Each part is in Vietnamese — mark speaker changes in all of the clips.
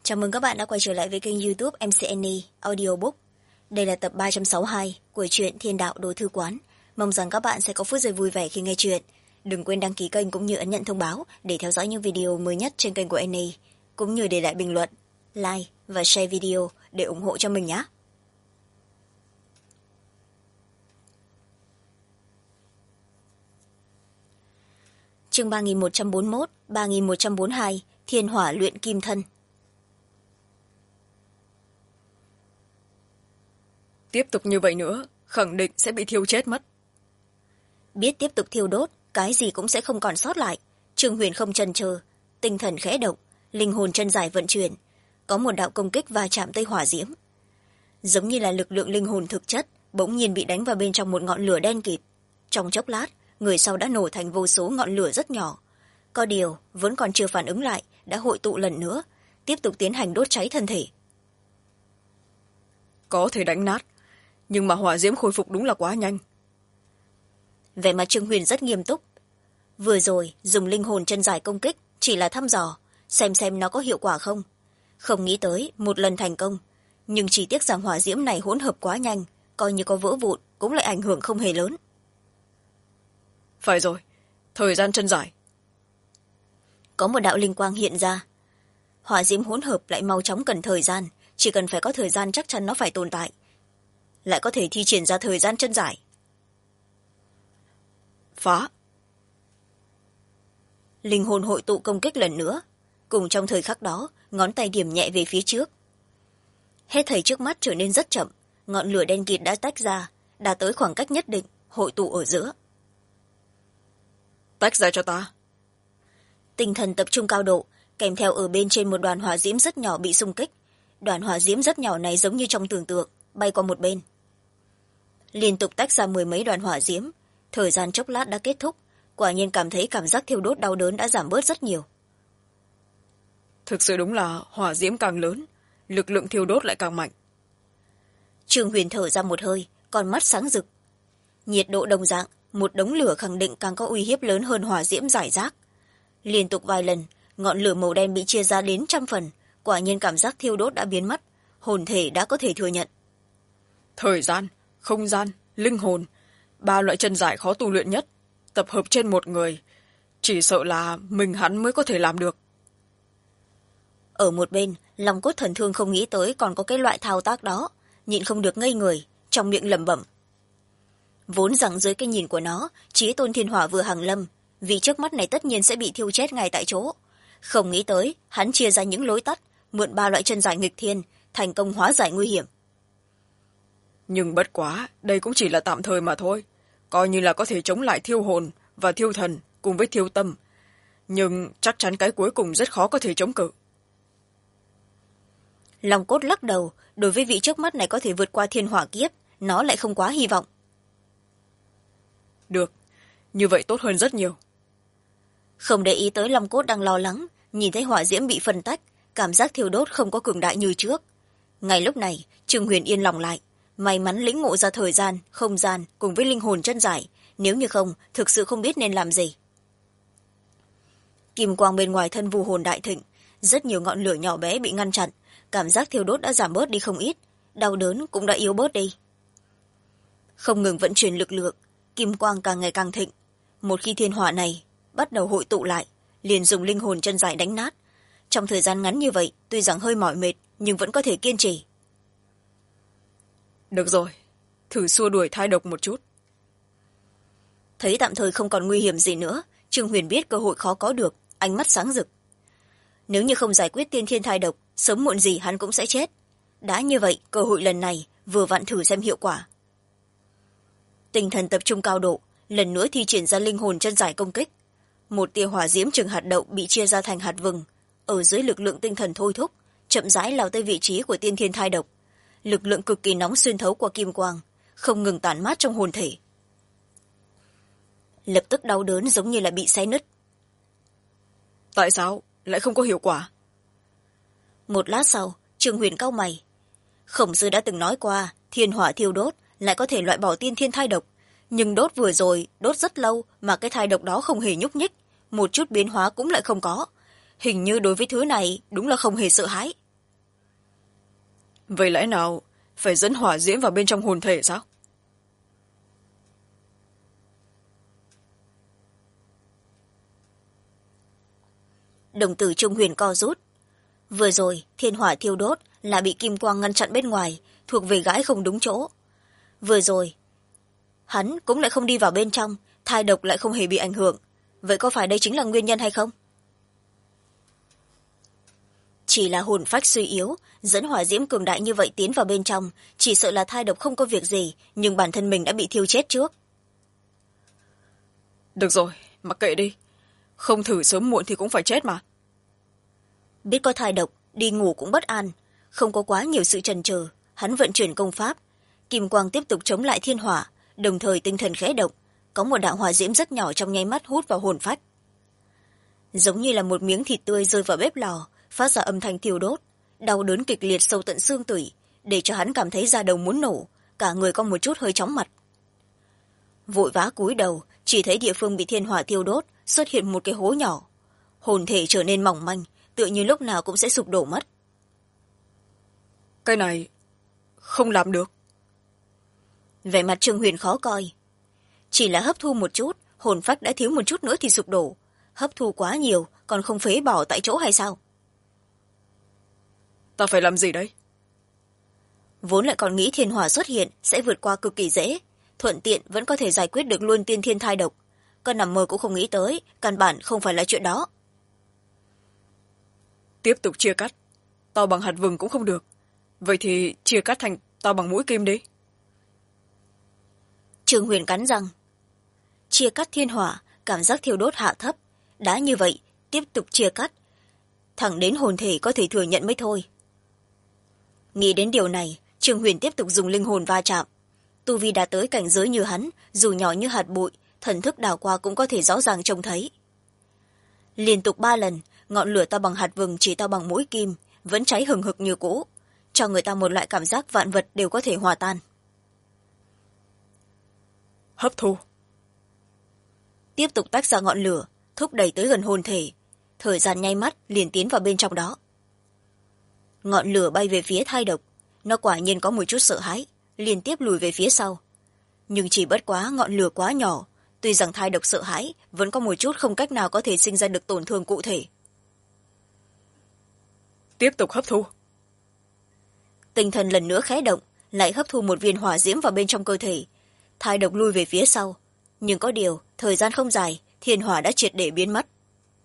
Speaker 1: Chào mừng các bạn đã quay trở lại với kênh YouTube MCNE Audiobook. Đây là tập 362 của truyện Thiên Đạo Đồ Thư Quán. Mong rằng các bạn sẽ có phút giây vui vẻ khi nghe chuyện. Đừng quên đăng ký kênh cũng như ấn nhận thông báo để theo dõi những video mới nhất trên kênh của NE, cũng như để lại bình luận, like và share video để ủng hộ cho mình nhé. Chương 3141, 3142, Thiên Hỏa Luyện Kim Thân.
Speaker 2: Tiếp tục như vậy nữa khẳng định sẽ bị thiêu chết mất.
Speaker 1: Biết tiếp tục thiêu đốt cái gì cũng sẽ không còn sót lại. Trương Huyền không chần chờ, tinh thần khẽ động, linh hồn chân dài vận chuyển, có một đạo công kích va chạm tới hỏa diễm, giống như là lực lượng linh hồn thực chất bỗng nhiên bị đánh vào bên trong một ngọn lửa đen kịt. Trong chốc lát, người sau đã nổ thành vô số ngọn lửa rất nhỏ, có điều vẫn còn chưa phản ứng lại đã hội tụ lần nữa, tiếp tục tiến hành đốt cháy thân thể.
Speaker 2: Có thể đánh nát, nhưng mà hỏa diễm khôi phục đúng là quá nhanh.
Speaker 1: Vẻ mặt Trương Huyền rất nghiêm túc. Vừa rồi dùng linh hồn chân dài công kích chỉ là thăm dò, xem nó có hiệu quả không. Không nghĩ tới một lần thành công, nhưng chỉ tiếc rằng hỏa diễm này hỗn hợp quá nhanh, coi như có vỡ vụn cũng lại ảnh hưởng không hề lớn.
Speaker 2: Phải rồi, thời gian chân dài.
Speaker 1: Có một đạo linh quang hiện ra. Hỏa diễm hỗn hợp lại mau chóng cần thời gian, chỉ cần phải có thời gian chắc chắn nó phải tồn tại, lại có thể thi triển ra thời gian chân dài.
Speaker 2: Phá.
Speaker 1: Linh hồn hội tụ công kích lần nữa, cùng trong thời khắc đó ngón tay điểm nhẹ về phía trước. Hết thảy trước mắt trở nên rất chậm, ngọn lửa đen kịt đã tách ra, đã tới khoảng cách nhất định, hội tụ ở giữa.
Speaker 2: Tách ra cho ta.
Speaker 1: Tinh thần tập trung cao độ, kèm theo ở bên trên một đoàn hỏa diễm rất nhỏ bị xung kích. Đoàn hỏa diễm rất nhỏ này giống như trong tưởng tượng, bay qua một bên, liên tục tách ra mười mấy đoàn hỏa diễm. Thời gian chốc lát đã kết thúc, quả nhiên cảm thấy cảm giác thiêu đốt đau đớn đã giảm bớt rất nhiều.
Speaker 2: Thực sự đúng là hỏa diễm càng lớn, lực lượng thiêu đốt lại càng mạnh.
Speaker 1: Trương Huyền thở ra một hơi, con mắt sáng rực. Nhiệt độ đồng dạng, một đống lửa khẳng định càng có uy hiếp lớn hơn hỏa diễm rải rác. Liên tục vài lần, ngọn lửa màu đen bị chia ra đến trăm phần, quả nhiên cảm giác thiêu đốt đã biến mất, hồn thể đã có thể thừa nhận.
Speaker 2: Thời gian, không gian, linh hồn, ba loại chân giải khó tu luyện nhất, tập hợp trên một người, chỉ sợ là mình hắn mới có thể làm được.
Speaker 1: Ở một bên, lòng cốt thần thương không nghĩ tới còn có cái loại thao tác đó, nhịn không được ngây người, trong miệng lẩm bẩm. Vốn rằng dưới cái nhìn của nó, Chí Tôn Thiên Hỏa vừa hàng lâm, vì trước mắt này tất nhiên sẽ bị thiêu chết ngay tại chỗ. Không nghĩ tới, hắn chia ra những lối tắt, mượn ba loại chân giải nghịch thiên, thành công hóa giải nguy hiểm.
Speaker 2: Nhưng bất quá, đây cũng chỉ là tạm thời mà thôi, coi như là có thể chống lại thiêu hồn và thiêu thần cùng với thiêu tâm, nhưng chắc chắn cái cuối cùng rất khó có thể chống cự.
Speaker 1: Lòng cốt lắc đầu, đối với vị trước mắt này có thể vượt qua thiên hỏa kiếp, nó lại không quá hy vọng.
Speaker 2: Được, như vậy tốt hơn rất nhiều.
Speaker 1: Không để ý tới Long Cốt đang lo lắng, nhìn thấy hỏa diễm bị phân tách, cảm giác thiêu đốt không có cường đại như trước. Ngay lúc này, Trương Huyền yên lòng lại, may mắn lĩnh ngộ ra thời gian, không gian cùng với linh hồn chân giải, nếu như không, thực sự không biết nên làm gì. Kim quang bên ngoài thân vu hồn đại thịnh, rất nhiều ngọn lửa nhỏ bé bị ngăn chặn, cảm giác thiêu đốt đã giảm bớt đi không ít, đau đớn cũng đã yếu bớt đi. Không ngừng vận chuyển lực lượng, kim quang càng ngày càng thịnh. Một khi thiên hỏa này bắt đầu hội tụ lại, liền dùng linh hồn chân giải đánh nát. Trong thời gian ngắn như vậy, tuy rằng hơi mỏi mệt, nhưng vẫn có thể kiên trì.
Speaker 2: Được rồi, thử xua đuổi thai độc một chút.
Speaker 1: Thấy tạm thời không còn nguy hiểm gì nữa, Trương Huyền biết cơ hội khó có được, ánh mắt sáng rực. Nếu như không giải quyết tiên thiên thai độc, sớm muộn gì hắn cũng sẽ chết. Đã như vậy, cơ hội lần này vừa vặn thử xem hiệu quả. Tinh thần tập trung cao độ, lần nữa thi triển ra linh hồn chân giải công kích. Một tia hỏa diễm chừng hạt đậu bị chia ra thành hạt vừng, ở dưới lực lượng tinh thần thôi thúc, chậm rãi lao tới vị trí của tiên thiên thai độc. Lực lượng cực kỳ nóng xuyên thấu qua kim quang, không ngừng tản mát trong hồn thể. Lập tức đau đớn giống như là bị xé nứt.
Speaker 2: Tại sao lại không có hiệu quả?
Speaker 1: Một lát sau, Trương Huyền cau mày. Khổng sư đã từng nói qua, thiên hỏa thiêu đốt lại có thể loại bỏ tiên thiên thai độc, nhưng đốt vừa rồi đốt rất lâu mà cái thai độc đó không hề nhúc nhích, một chút biến hóa cũng lại không có. Hình như đối với thứ này đúng là không hề sợ hãi.
Speaker 2: vậy lẽ nào phải dẫn hỏa diễm vào bên trong hồn thể sao?
Speaker 1: Đồng tử Trung Huyền co rút. Vừa rồi thiên hỏa thiêu đốt là bị kim quang ngăn chặn bên ngoài, thuộc về gãi không đúng chỗ. Vừa rồi hắn cũng lại không đi vào bên trong, thai độc lại không hề bị ảnh hưởng. Vậy có phải đây chính là nguyên nhân hay không? Chỉ là hồn phách suy yếu, dẫn hỏa diễm cường đại như vậy tiến vào bên trong, chỉ sợ là thai độc không có việc gì, nhưng bản thân mình đã bị thiêu chết trước.
Speaker 2: Được rồi, mặc kệ đi. Không thử sớm muộn thì cũng phải chết mà.
Speaker 1: Biết có thai độc, đi ngủ cũng bất an. Không có quá nhiều sự chần chừ, hắn vận chuyển công pháp. Kim quang tiếp tục chống lại thiên hỏa, đồng thời tinh thần khẽ động. Có một đạo hỏa diễm rất nhỏ trong nháy mắt hút vào hồn phách. Giống như là một miếng thịt tươi rơi vào bếp lò, phát ra âm thanh thiêu đốt. Đau đớn kịch liệt sâu tận xương tủy, để cho hắn cảm thấy da đầu muốn nổ, cả người có một chút hơi chóng mặt. Vội vã cúi đầu, chỉ thấy địa phương bị thiên hỏa thiêu đốt xuất hiện một cái hố nhỏ. Hồn thể trở nên mỏng manh, tựa như lúc nào cũng sẽ sụp đổ mất.
Speaker 2: Cái này không làm được.
Speaker 1: Vẻ mặt Trương Huyền khó coi. Chỉ là hấp thu một chút, hồn phách đã thiếu một chút nữa thì sụp đổ. Hấp thu quá nhiều, còn không phế bỏ tại chỗ hay sao?
Speaker 2: Ta phải làm gì đấy?
Speaker 1: Vốn lại còn nghĩ thiên hỏa xuất hiện sẽ vượt qua cực kỳ dễ, thuận tiện vẫn có thể giải quyết được luôn tiên thiên thai độc. Con nằm mơ cũng không nghĩ tới, căn bản không phải là chuyện đó.
Speaker 2: Tiếp tục chia cắt. To bằng hạt vừng cũng không được. Vậy thì chia cắt thành to bằng mũi kim đi.
Speaker 1: Trương Huyền cắn răng. Chia cắt thiên hỏa, cảm giác thiêu đốt hạ thấp. Đã như vậy, tiếp tục chia cắt. Thẳng đến hồn thể có thể thừa nhận mới thôi. Nghĩ đến điều này, Trương Huyền tiếp tục dùng linh hồn va chạm. Tu vi đã tới cảnh giới như hắn, dù nhỏ như hạt bụi, thần thức đảo qua cũng có thể rõ ràng trông thấy. Liên tục 3 lần, ngọn lửa to bằng hạt vừng chỉ to bằng mũi kim, vẫn cháy hừng hực như cũ, cho người ta một loại cảm giác vạn vật đều có thể hòa tan.
Speaker 2: Hấp thu.
Speaker 1: Tiếp tục tách ra ngọn lửa, thúc đẩy tới gần hồn thể. Thời gian nháy mắt liền tiến vào bên trong đó. Ngọn lửa bay về phía thai độc, nó quả nhiên có một chút sợ hãi, liên tiếp lùi về phía sau. Nhưng chỉ bất quá ngọn lửa quá nhỏ, tuy rằng thai độc sợ hãi, vẫn có một chút không cách nào có thể sinh ra được tổn thương cụ thể.
Speaker 2: Tiếp tục hấp thu.
Speaker 1: Tinh thần lần nữa khẽ động, lại hấp thu một viên hỏa diễm vào bên trong cơ thể. Thai độc lui về phía sau, nhưng có điều thời gian không dài, thiên hỏa đã triệt để biến mất.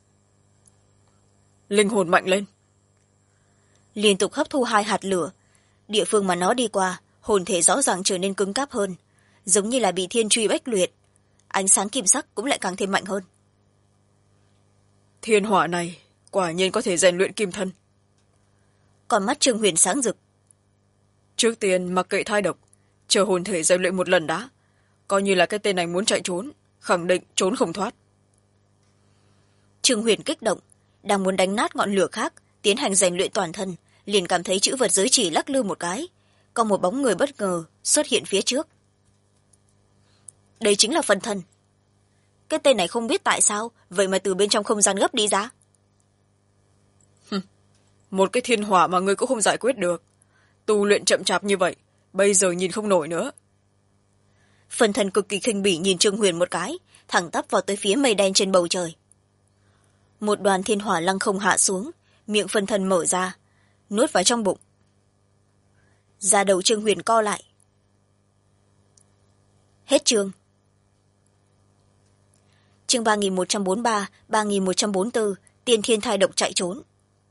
Speaker 2: Linh hồn mạnh lên.
Speaker 1: Liên tục hấp thu 2 hạt lửa, địa phương mà nó đi qua, hồn thể rõ ràng trở nên cứng cáp hơn, giống như là bị thiên truy bách luyện. Ánh sáng kim sắc cũng lại càng thêm mạnh hơn.
Speaker 2: Thiên hỏa này quả nhiên có thể rèn luyện kim thân.
Speaker 1: Còn mắt Trương Huyền sáng rực.
Speaker 2: Trước tiên mặc kệ thai độc, chờ hồn thể rèn luyện một lần đã, coi như là cái tên này muốn chạy trốn, khẳng định trốn không thoát.
Speaker 1: Trương Huyền kích động, đang muốn đánh nát ngọn lửa khác, tiến hành rèn luyện toàn thân, liền cảm thấy chữ vật giới chỉ lắc lư một cái, có một bóng người bất ngờ xuất hiện phía trước. Đây chính là phân thân. Cái tên này không biết tại sao, vậy mà từ bên trong không gian gấp đi ra.
Speaker 2: Một cái thiên hỏa mà ngươi cũng không giải quyết được. Tu luyện chậm chạp như vậy, bây giờ nhìn không nổi nữa.
Speaker 1: Phân thân cực kỳ khinh bỉ nhìn Trương Huyền một cái, thẳng tắp vào tới phía mây đen trên bầu trời. Một đoàn thiên hỏa lăng không hạ xuống, miệng phân thân mở ra, nuốt vào trong bụng. Da đầu Trương Huyền co lại. Hết chương. Chương 3143, 3144, tiên thiên thai độc chạy trốn.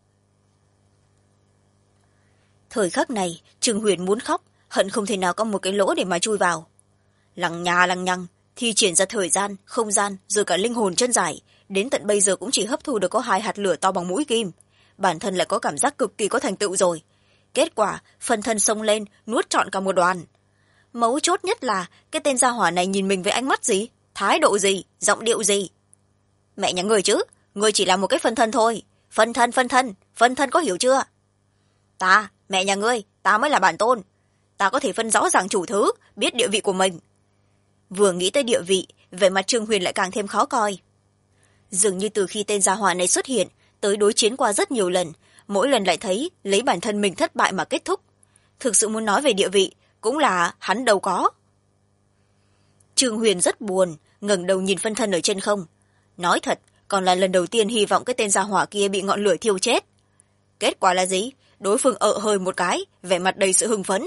Speaker 1: Thời khắc này, Trương Huyền muốn khóc, hận không thể nào có một cái lỗ để mà chui vào. Lằng nhằng, thi triển ra thời gian, không gian, rồi cả linh hồn chân giải, đến tận bây giờ cũng chỉ hấp thu được có 2 hạt lửa to bằng mũi kim. Bản thân lại có cảm giác cực kỳ có thành tựu rồi. Kết quả, phân thân xông lên, nuốt trọn cả một đoàn. Mấu chốt nhất là, cái tên gia hỏa này nhìn mình với ánh mắt gì, thái độ gì, giọng điệu gì. Mẹ nhà người chứ, người chỉ là một cái phân thân thôi. Phân thân có hiểu chưa? Ta, mẹ nhà ngươi, ta mới là bản tôn. Ta có thể phân rõ ràng chủ thứ, biết địa vị của mình. Vừa nghĩ tới địa vị, vẻ mặt Trương Huyền lại càng thêm khó coi. Dường như từ khi tên gia hỏa này xuất hiện, tới đối chiến qua rất nhiều lần, mỗi lần lại thấy lấy bản thân mình thất bại mà kết thúc. thực sự muốn nói về địa vị cũng là hắn đâu có. Trương Huyền rất buồn, ngẩng đầu nhìn phân thân ở trên không. Nói thật, còn là lần đầu tiên hy vọng cái tên gia hỏa kia bị ngọn lửa thiêu chết. Kết quả là gì? Đối phương hơi một cái, vẻ mặt đầy sự hưng phấn.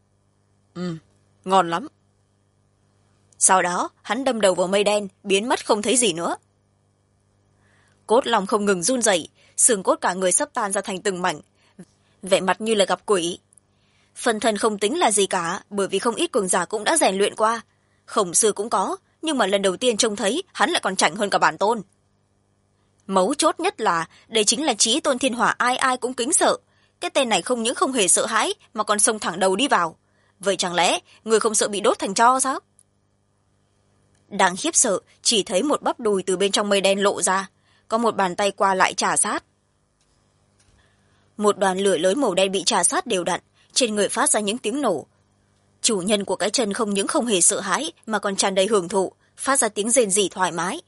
Speaker 2: Ngon lắm.
Speaker 1: Sau đó hắn đâm đầu vào mây đen, biến mất không thấy gì nữa. Cốt long không ngừng run rẩy, xương cốt cả người sắp tan ra thành từng mảnh, vẻ mặt như là gặp quỷ. Phân thân không tính là gì cả, bởi vì không ít cường giả cũng đã rèn luyện qua. Khổng sư cũng có, nhưng mà lần đầu tiên trông thấy hắn lại còn chảnh hơn cả bản tôn. Mấu chốt nhất là đây chính là chí tôn thiên hỏa, ai ai cũng kính sợ. Cái tên này không những không hề sợ hãi mà còn xông thẳng đầu đi vào. Vậy chẳng lẽ người không sợ bị đốt thành tro sao? Đang khiếp sợ, chỉ thấy một bắp đùi từ bên trong mây đen lộ ra, có một bàn tay qua lại trà sát. Một đoàn lửa lớn màu đen bị trà sát đều đặn, trên người phát ra những tiếng nổ. Chủ nhân của cái chân không những không hề sợ hãi mà còn tràn đầy hưởng thụ, phát ra tiếng rền rỉ thoải mái.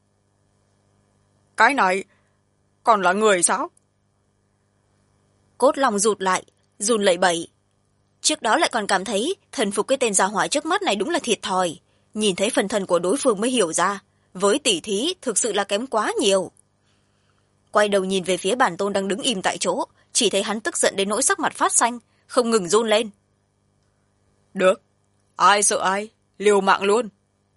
Speaker 2: Cái này còn là người sao?
Speaker 1: Cốt long rụt lại, run lẩy bẩy. Trước đó lại còn cảm thấy thần phục cái tên gia hỏa trước mắt này đúng là thiệt thòi. Nhìn thấy phần thân của đối phương mới hiểu ra, với tỷ thí thực sự là kém quá nhiều. Quay đầu nhìn về phía bản tôn đang đứng im tại chỗ, chỉ thấy hắn tức giận đến nỗi sắc mặt phát xanh, không ngừng run lên.
Speaker 2: Được, ai sợ ai, liều mạng luôn.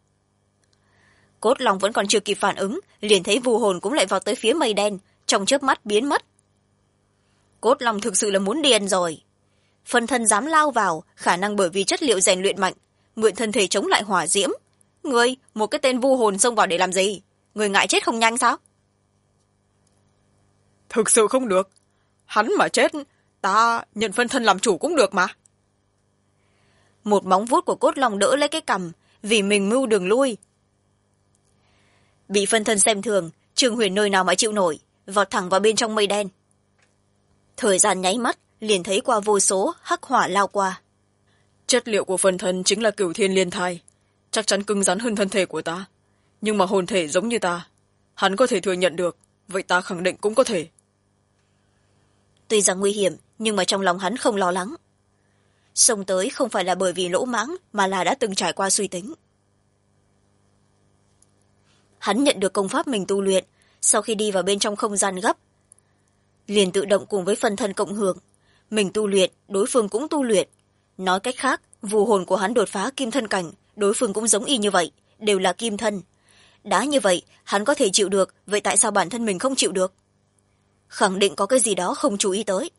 Speaker 1: Cốt long vẫn còn chưa kịp phản ứng, liền thấy vù hồn cũng lại vào tới phía mây đen, trong chớp mắt biến mất. Cốt long thực sự là muốn điên rồi. Phân thân dám lao vào, khả năng bởi vì chất liệu rèn luyện mạnh, mượn thân thể chống lại hỏa diễm. Ngươi, một cái tên vu hồn xông vào để làm gì? Người ngại chết không nhanh sao?
Speaker 2: Thực sự không được. Hắn mà chết, ta nhận phân thân làm chủ cũng được mà.
Speaker 1: Một móng vuốt của cốt long đỡ lấy cái cằm, vì mình mưu đường lui. Bị phân thân xem thường, Trương Huyền nơi nào mà chịu nổi, vọt thẳng vào bên trong mây đen. Thời gian nháy mắt, liền thấy qua vô số hắc hỏa lao qua.
Speaker 2: Chất liệu của phân thân chính là cửu thiên liên thai, chắc chắn cứng rắn hơn thân thể của ta. Nhưng mà hồn thể giống như ta, hắn có thể thừa nhận được, vậy ta khẳng định cũng có thể.
Speaker 1: Tuy rằng nguy hiểm, nhưng mà trong lòng hắn không lo lắng. Xông tới không phải là bởi vì lỗ mãng, mà là đã từng trải qua suy tính. Hắn nhận được công pháp mình tu luyện, sau khi đi vào bên trong không gian gấp, liền tự động cùng với phân thân cộng hưởng. Mình tu luyện, đối phương cũng tu luyện. Nói cách khác, vù hồn của hắn đột phá kim thân cảnh, đối phương cũng giống y như vậy, đều là kim thân. Đã như vậy, hắn có thể chịu được, vậy tại sao bản thân mình không chịu được? Khẳng định có cái gì đó không chú ý tới.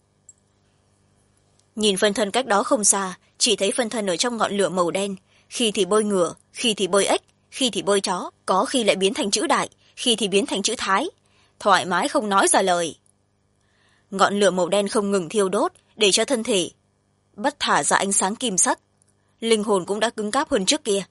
Speaker 1: Nhìn phân thân cách đó không xa, chỉ thấy phân thân ở trong ngọn lửa màu đen, khi thì bơi ngựa, khi thì bơi ếch, khi thì bơi chó, có khi lại biến thành chữ đại, khi thì biến thành chữ thái. Thoải mái không nói ra lời. Ngọn lửa màu đen không ngừng thiêu đốt, để cho thân thể bắt thả ra ánh sáng kim sắc. Linh hồn cũng đã cứng cáp hơn trước kia.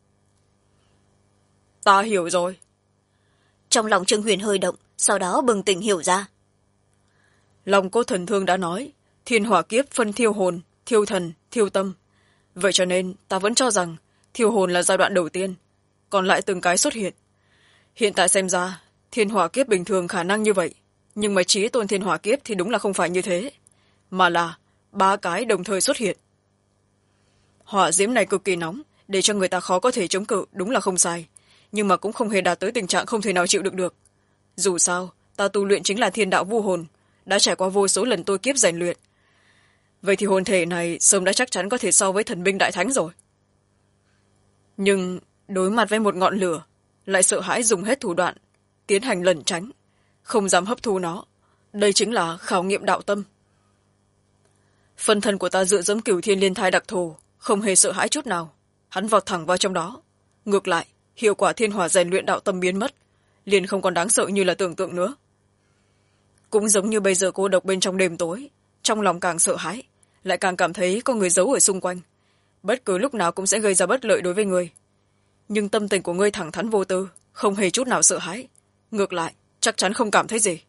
Speaker 2: Ta hiểu rồi.
Speaker 1: Trong lòng Trương Huyền hơi động, sau đó bừng tỉnh hiểu ra.
Speaker 2: Lòng Cốt Thần Thương đã nói, thiên hỏa kiếp phân thiêu hồn, thiêu thần, thiêu tâm. Vậy cho nên ta vẫn cho rằng thiêu hồn là giai đoạn đầu tiên, còn lại từng cái xuất hiện. Hiện tại xem ra, thiên hỏa kiếp bình thường khả năng như vậy, nhưng mà chí tôn thiên hỏa kiếp thì đúng là không phải như thế, mà là 3 cái đồng thời xuất hiện. Hỏa diễm này cực kỳ nóng, để cho người ta khó có thể chống cự, đúng là không sai, nhưng mà cũng không hề đạt tới tình trạng không thể nào chịu đựng được. Dù sao, ta tu luyện chính là thiên đạo vu hồn, đã trải qua vô số lần tôi kiếp rèn luyện. Vậy thì hồn thể này sớm đã chắc chắn có thể so với thần binh đại thánh rồi. Nhưng đối mặt với một ngọn lửa, lại sợ hãi dùng hết thủ đoạn, tiến hành lẩn tránh, không dám hấp thu nó. Đây chính là khảo nghiệm đạo tâm. Phân thân của ta dựa dẫm cửu thiên liên thai đặc thù, không hề sợ hãi chút nào. Hắn vọt thẳng vào trong đó. Ngược lại, hiệu quả thiên hỏa rèn luyện đạo tâm biến mất, liền không còn đáng sợ như là tưởng tượng nữa. Cũng giống như bây giờ cô độc bên trong đêm tối, trong lòng càng sợ hãi, lại càng cảm thấy có người giấu ở xung quanh, bất cứ lúc nào cũng sẽ gây ra bất lợi đối với ngươi. Nhưng tâm tình của ngươi thẳng thắn vô tư, không hề chút nào sợ hãi, ngược lại chắc chắn không cảm thấy gì.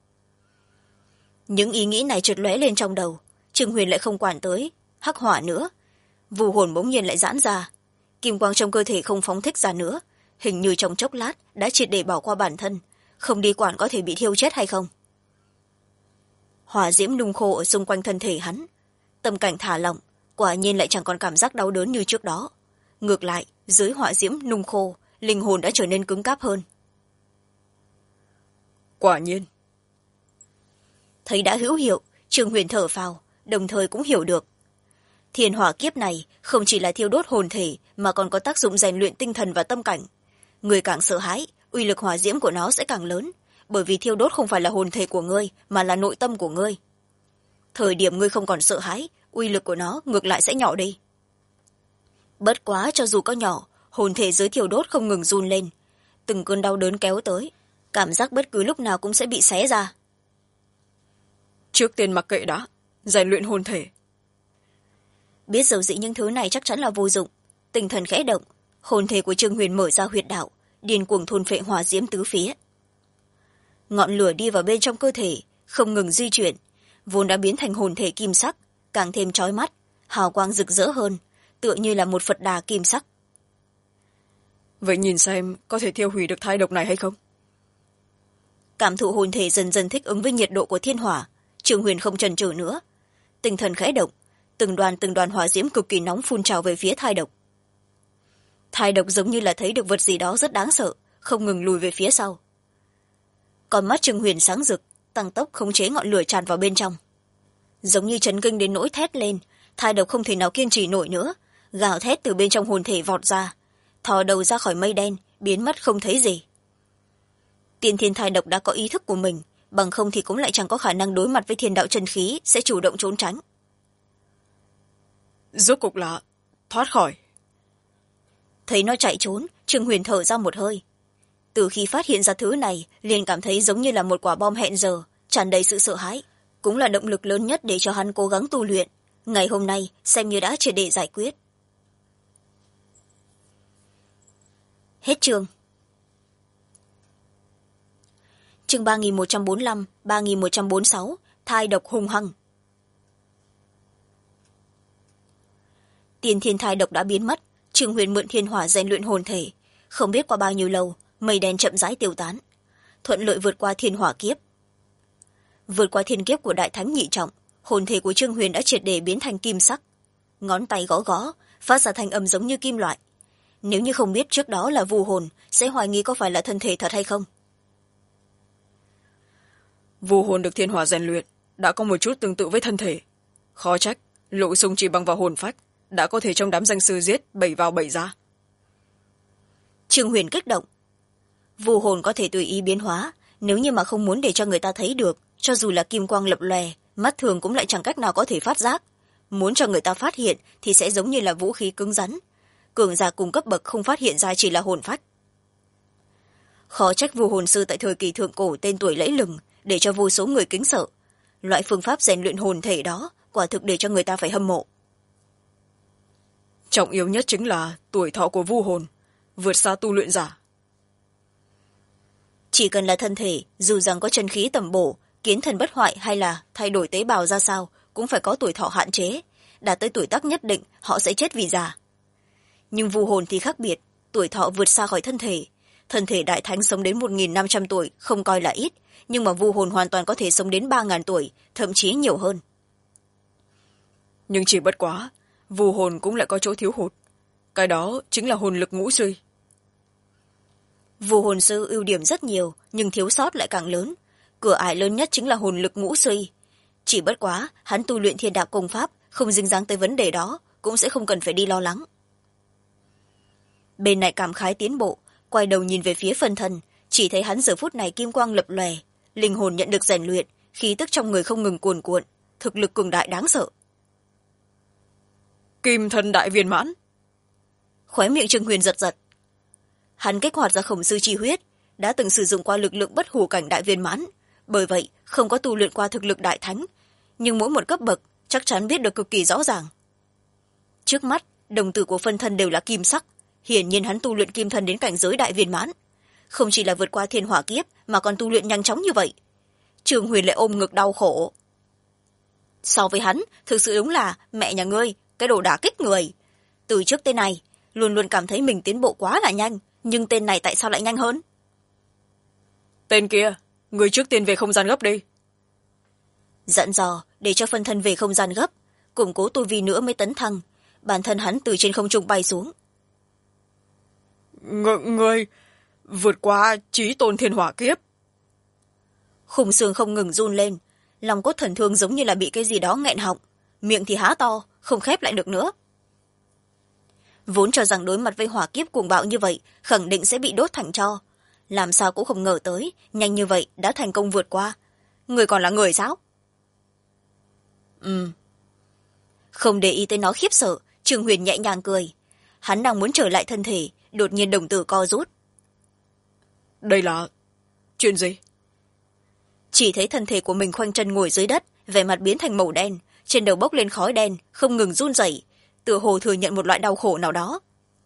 Speaker 1: Những ý nghĩ này chợt lóe lên trong đầu, Trương Huyền lại không quản tới hắc hỏa nữa. Vù hồn bỗng nhiên lại giãn ra, kim quang trong cơ thể không phóng thích ra nữa, hình như trong chốc lát đã triệt để bỏ qua bản thân, không đi quản có thể bị thiêu chết hay không. Hỏa diễm nung khô ở xung quanh thân thể hắn, tâm cảnh thả lỏng, quả nhiên lại chẳng còn cảm giác đau đớn như trước đó. Ngược lại, dưới hỏa diễm nung khô, linh hồn đã trở nên cứng cáp hơn.
Speaker 2: Quả nhiên.
Speaker 1: Thấy đã hữu hiệu, Trương Huyền thở phào, đồng thời cũng hiểu được. Thiên hỏa kiếp này không chỉ là thiêu đốt hồn thể mà còn có tác dụng rèn luyện tinh thần và tâm cảnh. Người càng sợ hãi, uy lực hỏa diễm của nó sẽ càng lớn, bởi vì thiêu đốt không phải là hồn thể của ngươi mà là nội tâm của ngươi. Thời điểm ngươi không còn sợ hãi, uy lực của nó ngược lại sẽ nhỏ đi. Bất quá cho dù có nhỏ, hồn thể dưới thiêu đốt không ngừng run lên, từng cơn đau đớn kéo tới, cảm giác bất cứ lúc nào cũng sẽ bị xé ra.
Speaker 2: Trước tiên mặc kệ đã, rèn luyện hồn thể.
Speaker 1: Biết dầu dĩ những thứ này chắc chắn là vô dụng, tinh thần khẽ động, hồn thể của Trương Huyền mở ra huyệt đạo, điên cuồng thôn phệ hỏa diễm tứ phía. Ngọn lửa đi vào bên trong cơ thể, không ngừng di chuyển, vốn đã biến thành hồn thể kim sắc, càng thêm chói mắt, hào quang rực rỡ hơn, tựa như là một Phật đà kim sắc.
Speaker 2: Vậy nhìn xem có thể thiêu hủy được thai độc này hay không?
Speaker 1: Cảm thụ hồn thể dần dần thích ứng với nhiệt độ của thiên hỏa, Trương Huyền không chần chừ nữa, tinh thần khẽ động, từng đoàn hỏa diễm cực kỳ nóng phun trào về phía thai độc. Thai độc giống như là thấy được vật gì đó rất đáng sợ, không ngừng lùi về phía sau. Con mắt Trương Huyền sáng rực, tăng tốc khống chế ngọn lửa tràn vào bên trong. Giống như chấn kinh đến nỗi thét lên, thai độc không thể nào kiên trì nổi nữa, gào thét từ bên trong hồn thể vọt ra, thò đầu ra khỏi mây đen, biến mất không thấy gì. Tiên thiên thai độc đã có ý thức của mình, bằng không thì cũng lại chẳng có khả năng đối mặt với thiên đạo chân khí, sẽ chủ động trốn tránh.
Speaker 2: Rốt cục là thoát khỏi.
Speaker 1: Thấy nó chạy trốn, Trương Huyền thở ra một hơi. Từ khi phát hiện ra thứ này, liền cảm thấy giống như là một quả bom hẹn giờ, tràn đầy sự sợ hãi, cũng là động lực lớn nhất để cho hắn cố gắng tu luyện. Ngày hôm nay xem như đã triệt để giải quyết. Hết chương. Chương 3145, 3146, thai độc hung hăng. Tiên thiên thai độc đã biến mất, Trương Huyền mượn thiên hỏa rèn luyện hồn thể, không biết qua bao nhiêu lâu, mây đen chậm rãi tiêu tán, thuận lợi vượt qua thiên hỏa kiếp. Vượt qua thiên kiếp của đại thánh nhị trọng, hồn thể của Trương Huyền đã triệt để biến thành kim sắc, ngón tay gõ gõ, phát ra thanh âm giống như kim loại. Nếu như không biết trước đó là vu hồn, sẽ hoài nghi có phải là thân thể thật hay không.
Speaker 2: Vu hồn được thiên hỏa rèn luyện đã có một chút tương tự với thân thể, khó trách Lộ Sung chỉ bằng vào hồn phách đã có thể trong đám danh sư giết 7 vào 7 ra.
Speaker 1: Trương Huyền kích động. Vu hồn có thể tùy ý biến hóa, nếu như mà không muốn để cho người ta thấy được, cho dù là kim quang lập lòe, mắt thường cũng lại chẳng cách nào có thể phát giác. Muốn cho người ta phát hiện thì sẽ giống như là vũ khí cứng rắn, cường giả cùng cấp bậc không phát hiện ra chỉ là hồn phách. Khó trách vu hồn sư tại thời kỳ thượng cổ tên tuổi lẫy lừng, để cho vô số người kính sợ. Loại phương pháp rèn luyện hồn thể đó quả thực để cho người ta phải hâm mộ.
Speaker 2: Trọng yếu nhất chính là tuổi thọ của vu hồn vượt xa tu luyện giả.
Speaker 1: Chỉ cần là thân thể, dù rằng có chân khí tầm bổ, kiến thần bất hoại hay là thay đổi tế bào ra sao, cũng phải có tuổi thọ hạn chế, đạt tới tuổi tác nhất định họ sẽ chết vì già. Nhưng vu hồn thì khác biệt, tuổi thọ vượt xa khỏi thân thể đại thánh sống đến 1.500 tuổi không coi là ít, nhưng mà vu hồn hoàn toàn có thể sống đến 3.000 tuổi, thậm chí nhiều hơn.
Speaker 2: Nhưng chỉ bất quá, vu hồn cũng lại có chỗ thiếu hụt, cái đó chính là hồn lực ngũ suy.
Speaker 1: Vu hồn sư ưu điểm rất nhiều, nhưng thiếu sót lại càng lớn. Cửa ải lớn nhất chính là hồn lực ngũ suy. Chỉ bất quá, hắn tu luyện thiên đạo công pháp, không dính dáng tới vấn đề đó, cũng sẽ không cần phải đi lo lắng. Bên này cảm khái tiến bộ, quay đầu nhìn về phía phân thân, chỉ thấy hắn giờ phút này kim quang lập lòe, linh hồn nhận được rèn luyện, khí tức trong người không ngừng cuồn cuộn, thực lực cường đại đáng sợ.
Speaker 2: Kim thân đại viên mãn.
Speaker 1: Khóe miệng Trương Huyền giật giật. Hắn kích hoạt ra khổng sư chi huyết, đã từng sử dụng qua lực lượng bất hủ cảnh đại viên mãn, bởi vậy không có tu luyện qua thực lực đại thánh, nhưng mỗi một cấp bậc chắc chắn biết được cực kỳ rõ ràng. Trước mắt, đồng tử của phân thân đều là kim sắc, hiển nhiên hắn tu luyện kim thân đến cảnh giới đại viên mãn, không chỉ là vượt qua thiên hỏa kiếp mà còn tu luyện nhanh chóng như vậy. Trương Huyền lại ôm ngực đau khổ. So với hắn, thực sự đúng là mẹ nhà ngươi, cái đồ đả kích người. Từ trước tên này, luôn luôn cảm thấy mình tiến bộ quá là nhanh, nhưng tên này tại sao lại nhanh hơn?
Speaker 2: Tên kia, người trước tiên về không gian gấp đi.
Speaker 1: Dặn dò để cho phân thân về không gian gấp, củng cố tu vi nữa mới tấn thăng. Bản thân hắn từ trên không trung bay xuống.
Speaker 2: Người vượt qua chí tôn thiên hỏa kiếp.
Speaker 1: Khung xương không ngừng run lên, lòng cốt thần thương giống như là bị cái gì đó nghẹn họng, miệng thì há to, không khép lại được nữa. Vốn cho rằng đối mặt với hỏa kiếp cuồng bạo như vậy khẳng định sẽ bị đốt thành tro, làm sao cũng không ngờ tới nhanh như vậy đã thành công vượt qua. Người còn là người sao? Không để ý tới nó khiếp sợ, Trương Huyền nhẹ nhàng cười. Hắn đang muốn trở lại thân thể, đột nhiên đồng tử co rút.
Speaker 2: Đây là chuyện gì?
Speaker 1: Chỉ thấy thân thể của mình khoanh chân ngồi dưới đất, vẻ mặt biến thành màu đen, trên đầu bốc lên khói đen, không ngừng run rẩy, tựa hồ thừa nhận một loại đau khổ nào đó.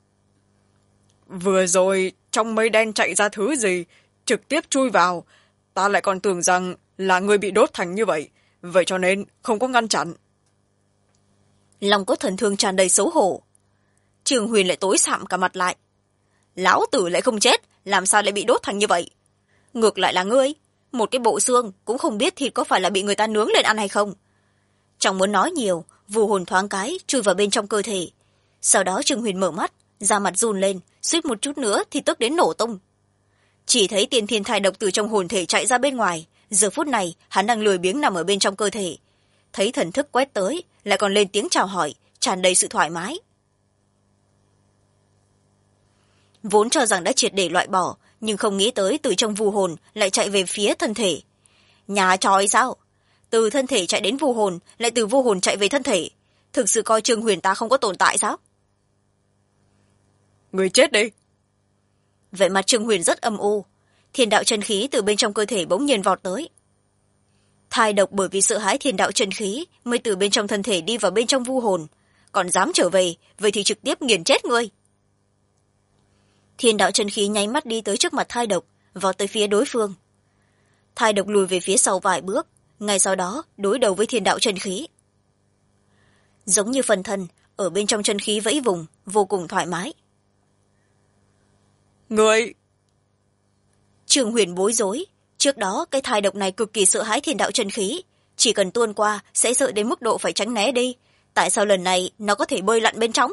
Speaker 2: Vừa rồi trong mây đen chạy ra thứ gì trực tiếp chui vào, ta lại còn tưởng rằng là người bị đốt thành như vậy, vậy cho nên không có ngăn chặn.
Speaker 1: Lòng cốt thần thương tràn đầy xấu hổ. Trương Huyền lại tối sạm cả mặt lại. Lão tử lại không chết, làm sao lại bị đốt thành như vậy? Ngược lại là ngươi, một cái bộ xương cũng không biết thịt có phải là bị người ta nướng lên ăn hay không. Chẳng muốn nói nhiều, vù hồn thoáng cái chui vào bên trong cơ thể. Sau đó Trương Huyền mở mắt, da mặt run lên, suýt một chút nữa thì tức đến nổ tung. Chỉ thấy tiên thiên thai độc từ trong hồn thể chạy ra bên ngoài, giờ phút này hắn đang lười biếng nằm ở bên trong cơ thể. Thấy thần thức quét tới, lại còn lên tiếng chào hỏi, tràn đầy sự thoải mái. Vốn cho rằng đã triệt để loại bỏ, nhưng không nghĩ tới từ trong vù hồn lại chạy về phía thân thể. Nhà tròi sao? Từ thân thể chạy đến vù hồn, lại từ vù hồn chạy về thân thể. Thực sự coi Trương Huyền ta không có tồn tại sao?
Speaker 2: Người chết đi.
Speaker 1: Vẻ mặt Trương Huyền rất âm u. Thiên đạo chân khí từ bên trong cơ thể bỗng nhiên vọt tới. Thai độc bởi vì sợ hãi thiên đạo chân khí mới từ bên trong thân thể đi vào bên trong vu hồn. Còn dám trở về, vậy thì trực tiếp nghiền chết ngươi. Thiên đạo chân khí nháy mắt đi tới trước mặt thai độc, vọt tới phía đối phương. Thai độc lùi về phía sau vài bước, ngay sau đó đối đầu với thiên đạo chân khí. Giống như phần thân, ở bên trong chân khí vẫy vùng, vô cùng thoải mái.
Speaker 2: Người...
Speaker 1: Trương Huyền bối rối. Trước đó cái thai độc này cực kỳ sợ hãi thiên đạo chân khí, chỉ cần tuôn qua sẽ sợ đến mức độ phải tránh né đi. Tại sao lần này nó có thể bơi lặn bên trong?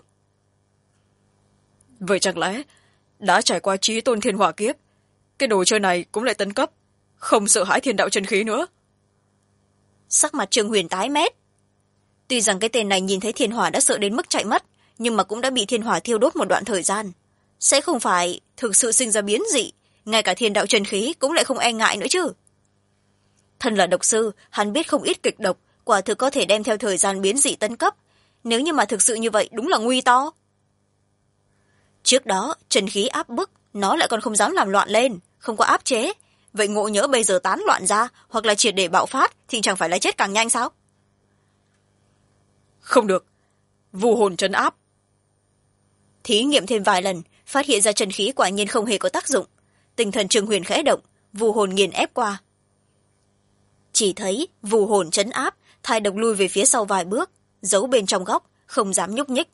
Speaker 2: Vậy chẳng lẽ đã trải qua chí tôn thiên hỏa kiếp, cái đồ chơi này cũng lại tấn cấp, không sợ hãi thiên đạo chân khí nữa?
Speaker 1: Sắc mặt Trương Huyền tái mét. Tuy rằng cái tên này nhìn thấy thiên hỏa đã sợ đến mức chạy mất, nhưng mà cũng đã bị thiên hỏa thiêu đốt một đoạn thời gian. Sẽ không phải thực sự sinh ra biến dị, ngay cả thiên đạo chân khí cũng lại không e ngại nữa chứ. Thân là độc sư, hắn biết không ít kịch độc, quả thực có thể đem theo thời gian biến dị tấn cấp. Nếu như mà thực sự như vậy đúng là nguy to. Trước đó chân khí áp bức, nó lại còn không dám làm loạn lên, không có áp chế. Vậy ngộ nhỡ bây giờ tán loạn ra, hoặc là triệt để bạo phát, thì chẳng phải là chết càng nhanh sao?
Speaker 2: Không được, vu hồn trấn áp.
Speaker 1: Thí nghiệm thêm vài lần, phát hiện ra chân khí quả nhiên không hề có tác dụng. Tinh thần Trương Huyền khẽ động, vu hồn nghiền ép qua. Chỉ thấy vu hồn trấn áp, thai độc lui về phía sau vài bước, giấu bên trong góc, không dám nhúc nhích.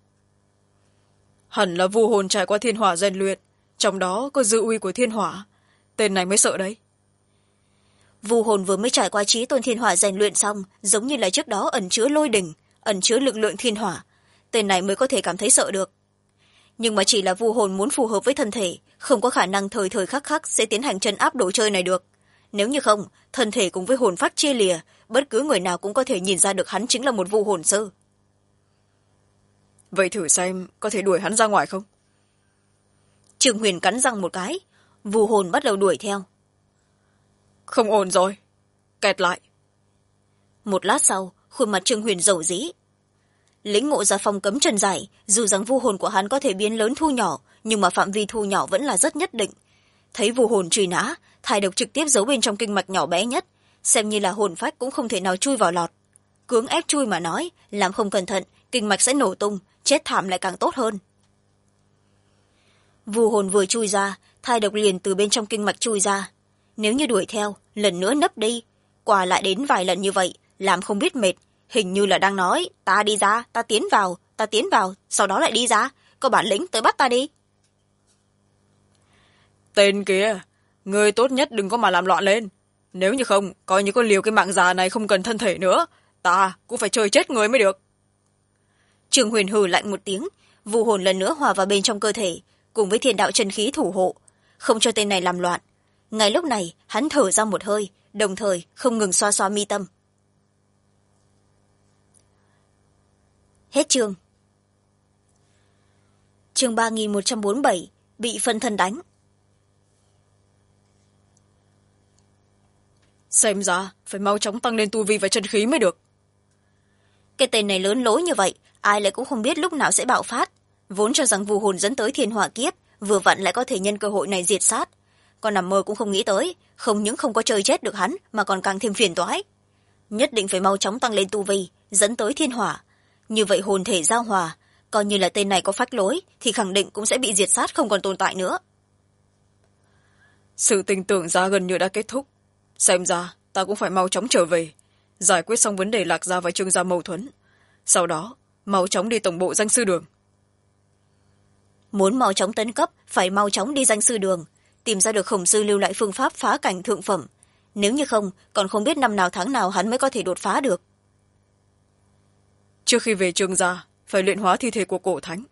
Speaker 2: Hẳn là vu hồn trải qua thiên hỏa rèn luyện, trong đó có dư uy của thiên hỏa, tên này mới sợ đấy.
Speaker 1: Vu hồn vừa mới trải qua chí tôn thiên hỏa rèn luyện xong, giống như là trước đó ẩn chứa lôi đỉnh, ẩn chứa lực lượng thiên hỏa, tên này mới có thể cảm thấy sợ được. Nhưng mà chỉ là vu hồn muốn phù hợp với thân thể, không có khả năng thời thời khắc khắc sẽ tiến hành trấn áp đồ chơi này được. Nếu như không, thân thể cùng với hồn phách chia lìa, bất cứ người nào cũng có thể nhìn ra được hắn chính là một vu hồn sư.
Speaker 2: Vậy thử xem có thể đuổi hắn ra ngoài không?
Speaker 1: Trương Huyền cắn răng một cái, vu hồn bắt đầu đuổi theo.
Speaker 2: Không ổn rồi, kẹt lại.
Speaker 1: Một lát sau, khuôn mặt Trương Huyền rầu rĩ. Lĩnh ngộ ra phong cấm trần giải, dù rằng vu hồn của hắn có thể biến lớn thu nhỏ, nhưng mà phạm vi thu nhỏ vẫn là rất nhất định. Thấy vu hồn truy nã, thai độc trực tiếp giấu bên trong kinh mạch nhỏ bé nhất, xem như là hồn phách cũng không thể nào chui vào lọt. Cưỡng ép chui mà nói, làm không cẩn thận, kinh mạch sẽ nổ tung, chết thảm lại càng tốt hơn. Vu hồn vừa chui ra, thai độc liền từ bên trong kinh mạch chui ra. Nếu như đuổi theo, lần nữa nấp đi, qua lại đến vài lần như vậy, làm không biết mệt, hình như là đang nói, ta đi ra, ta tiến vào, sau đó lại đi ra, có bản lĩnh tới bắt ta đi.
Speaker 2: Tên kia, người tốt nhất đừng có mà làm loạn lên. Nếu như không, coi như có liều cái mạng già này không cần thân thể nữa, ta cũng phải chơi chết người mới được.
Speaker 1: Trương Huyền hừ lạnh một tiếng, vu hồn lần nữa hòa vào bên trong cơ thể, cùng với thiên đạo chân khí thủ hộ, không cho tên này làm loạn. Ngay lúc này hắn thở ra một hơi, đồng thời không ngừng xoa xoa mi tâm. Hết chương. Chương 3147, bị phân thân đánh.
Speaker 2: Xem ra phải mau chóng tăng lên tu vi và chân khí mới được.
Speaker 1: Cái tên này lớn lối như vậy, ai lại cũng không biết lúc nào sẽ bạo phát. Vốn cho rằng vu hồn dẫn tới thiên hỏa kiếp, vừa vặn lại có thể nhân cơ hội này diệt sát. Còn nằm mơ cũng không nghĩ tới, không những không có chơi chết được hắn mà còn càng thêm phiền toái. Nhất định phải mau chóng tăng lên tu vi, dẫn tới thiên hỏa. Như vậy hồn thể giao hòa, coi như là tên này có phách lối thì khẳng định cũng sẽ bị diệt sát, không còn tồn tại nữa.
Speaker 2: Sự tình tưởng ra gần như đã kết thúc. Xem ra ta cũng phải mau chóng trở về, giải quyết xong vấn đề Lạc Gia và Trương gia mâu thuẫn, sau đó mau chóng đi tổng bộ danh sư đường.
Speaker 1: Muốn mau chóng tấn cấp phải mau chóng đi danh sư đường, tìm ra được khổng sư lưu lại phương pháp phá cảnh thượng phẩm. Nếu như không, còn không biết năm nào tháng nào hắn mới có thể đột phá được.
Speaker 2: Trước khi về Trương gia phải luyện hóa thi thể của cổ thánh.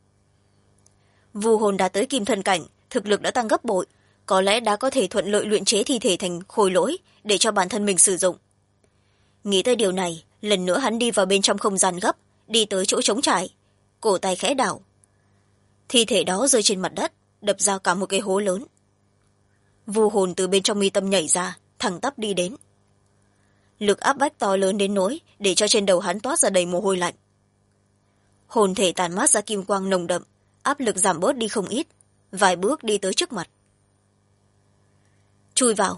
Speaker 1: Vu hồn đã tới kim thân cảnh, thực lực đã tăng gấp bội, có lẽ đã có thể thuận lợi luyện chế thi thể thành khối lỗi để cho bản thân mình sử dụng. Nghĩ tới điều này, lần nữa hắn đi vào bên trong không gian gấp, đi tới chỗ trống trải, cổ tay khẽ đảo. Thi thể đó rơi trên mặt đất, đập ra cả một cái hố lớn. Vu hồn từ bên trong mi tâm nhảy ra, thẳng tắp đi đến. Lực áp bách to lớn đến nỗi để cho trên đầu hắn toát ra đầy mồ hôi lạnh. Hồn thể tàn mát ra kim quang nồng đậm, áp lực giảm bớt đi không ít, vài bước đi tới trước mặt. Chui vào.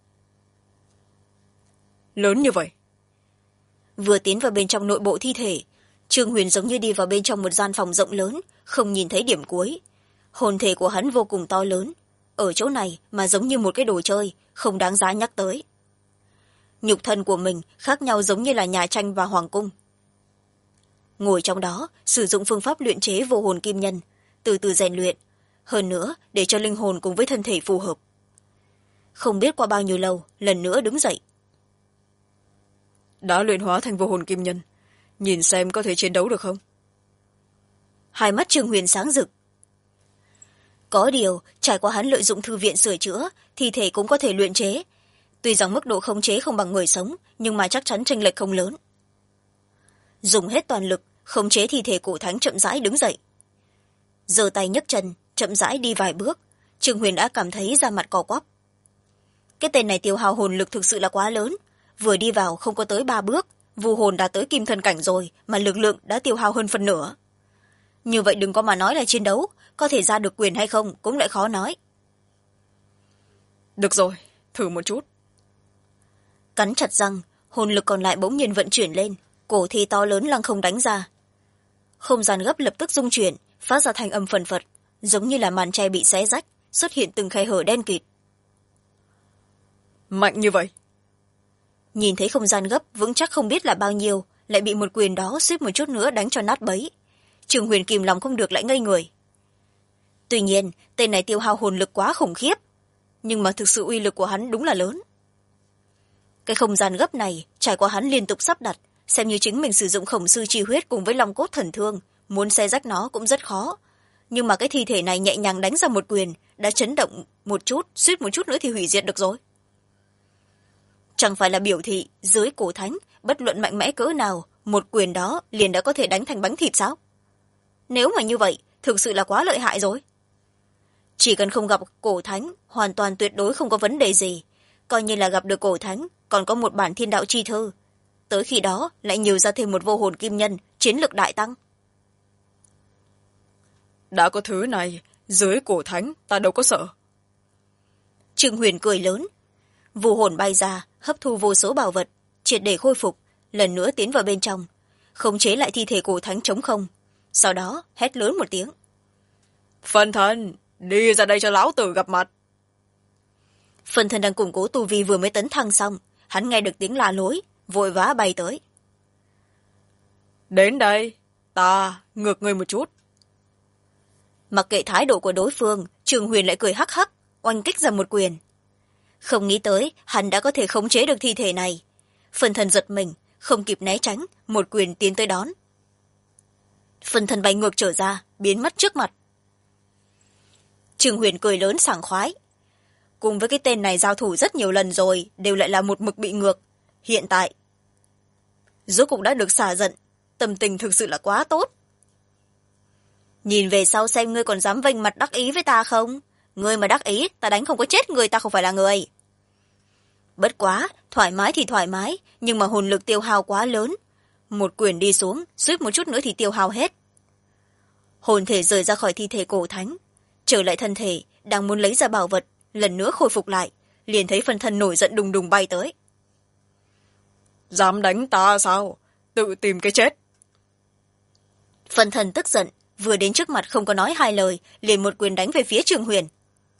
Speaker 2: Lớn như vậy.
Speaker 1: Vừa tiến vào bên trong nội bộ thi thể, Trương Huyền giống như đi vào bên trong một gian phòng rộng lớn, không nhìn thấy điểm cuối. Hồn thể của hắn vô cùng to lớn, ở chỗ này mà giống như một cái đồ chơi, không đáng giá nhắc tới. Nhục thân của mình khác nhau giống như là nhà tranh và hoàng cung. Ngồi trong đó, sử dụng phương pháp luyện chế vô hồn kim nhân, từ từ rèn luyện, hơn nữa để cho linh hồn cùng với thân thể phù hợp. Không biết qua bao nhiêu lâu, lần nữa đứng dậy.
Speaker 2: Đã luyện hóa thành vô hồn kim nhân, nhìn xem có thể chiến đấu được không?
Speaker 1: Hai mắt Trương Huyền sáng rực. Có điều, trải qua hắn lợi dụng thư viện sửa chữa, thi thể cũng có thể luyện chế. Tuy rằng mức độ khống chế không bằng người sống, nhưng mà chắc chắn chênh lệch không lớn. Dùng hết toàn lực, khống chế thi thể cổ thánh chậm rãi đứng dậy. Giơ tay nhấc chân, chậm rãi đi vài bước, Trương Huyền đã cảm thấy da mặt co quắp. Cái tên này tiêu hao hồn lực thực sự là quá lớn. Vừa đi vào không có tới 3 bước, vu hồn đã tới kim thân cảnh rồi, mà lực lượng đã tiêu hao hơn phần nửa. Như vậy đừng có mà nói là chiến đấu, có thể ra được quyền hay không cũng lại khó nói.
Speaker 2: Được rồi, thử một chút.
Speaker 1: Cắn chặt răng, hồn lực còn lại bỗng nhiên vận chuyển lên, cổ thi to lớn lăng không đánh ra. Không gian gấp lập tức rung chuyển, phát ra thanh âm phần phật, giống như là màn tre bị xé rách, xuất hiện từng khe hở đen kịt.
Speaker 2: Mạnh như vậy.
Speaker 1: Nhìn thấy không gian gấp vững chắc không biết là bao nhiêu, lại bị một quyền đó suýt một chút nữa đánh cho nát bấy. Trương Huyền kìm lòng không được lại ngây người. Tuy nhiên, tên này tiêu hao hồn lực quá khủng khiếp, nhưng mà thực sự uy lực của hắn đúng là lớn. Cái không gian gấp này, trải qua hắn liên tục sắp đặt, xem như chính mình sử dụng khổng sư chi huyết cùng với long cốt thần thương, muốn xé rách nó cũng rất khó. Nhưng mà cái thi thể này nhẹ nhàng đánh ra một quyền, đã chấn động một chút, suýt một chút nữa thì hủy diệt được rồi. Chẳng phải là biểu thị dưới cổ thánh, bất luận mạnh mẽ cỡ nào, một quyền đó liền đã có thể đánh thành bánh thịt sao? Nếu mà như vậy, thực sự là quá lợi hại rồi. Chỉ cần không gặp cổ thánh, hoàn toàn tuyệt đối không có vấn đề gì. Coi như là gặp được cổ thánh, còn có một bản thiên đạo chi thư. Tới khi đó, lại nhiều ra thêm một vô hồn kim nhân, chiến lực đại tăng.
Speaker 2: Đã có thứ này, dưới cổ thánh, ta đâu có sợ.
Speaker 1: Trương Huyền cười lớn. Vô hồn bay ra, hấp thu vô số bảo vật, triệt để khôi phục, lần nữa tiến vào bên trong, khống chế lại thi thể cổ thánh trống không. Sau đó, hét lớn một tiếng.
Speaker 2: Phân thân, đi ra đây cho lão tử gặp mặt.
Speaker 1: Phân thân đang củng cố tu vi vừa mới tấn thăng xong, hắn nghe được tiếng la lối, vội vã bay tới.
Speaker 2: Đến đây, ta ngược người một chút.
Speaker 1: Mặc kệ thái độ của đối phương, Trương Huyền lại cười hắc hắc, oanh kích ra một quyền. Không nghĩ tới, hắn đã có thể khống chế được thi thể này. Phân thân giật mình, không kịp né tránh, một quyền tiến tới đón. Phân thân bay ngược trở ra, biến mất trước mặt. Trương Huyền cười lớn sảng khoái. Cùng với cái tên này giao thủ rất nhiều lần rồi, đều lại là một mực bị ngược. Hiện tại rốt cục đã được xả giận, tâm tình thực sự là quá tốt. Nhìn về sau xem ngươi còn dám vênh mặt đắc ý với ta không? Ngươi mà đắc ý, ta đánh không có chết ngươi, ta không phải là người. Bất quá, thoải mái thì thoải mái, nhưng mà hồn lực tiêu hao quá lớn. Một quyền đi xuống, suýt một chút nữa thì tiêu hao hết. Hồn thể rời ra khỏi thi thể cổ thánh, trở lại thân thể, đang muốn lấy ra bảo vật, lần nữa khôi phục lại, liền thấy phân thân nổi giận đùng đùng bay tới.
Speaker 2: Dám đánh ta sao? Tự tìm cái chết.
Speaker 1: Phân thân tức giận, vừa đến trước mặt không có nói hai lời, liền một quyền đánh về phía Trương Huyền.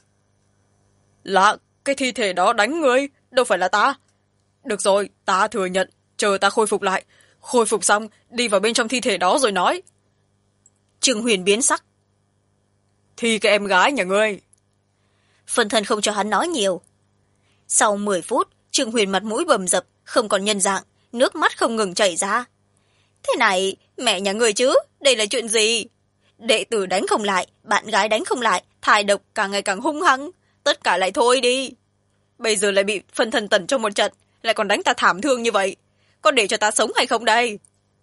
Speaker 2: Là cái thi thể đó đánh ngươi, đâu phải là ta. Được rồi, ta thừa nhận, chờ ta khôi phục lại. Khôi phục xong, đi vào bên trong thi thể đó rồi nói.
Speaker 1: Trương Huyền biến sắc.
Speaker 2: Thì cái em gái nhà ngươi.
Speaker 1: Phân thân không cho hắn nói nhiều. Sau 10 phút, Trương Huyền mặt mũi bầm dập, không còn nhân dạng, nước mắt không ngừng chảy ra. Thế này, mẹ nhà ngươi chứ, đây là chuyện gì? Đệ tử đánh không lại, bạn gái đánh không lại, thai độc càng ngày càng hung hăng, tất cả lại thôi đi. Bây giờ lại bị phân thân tẩn trong một trận, lại còn đánh ta thảm thương như vậy. Có để cho ta sống hay không đây?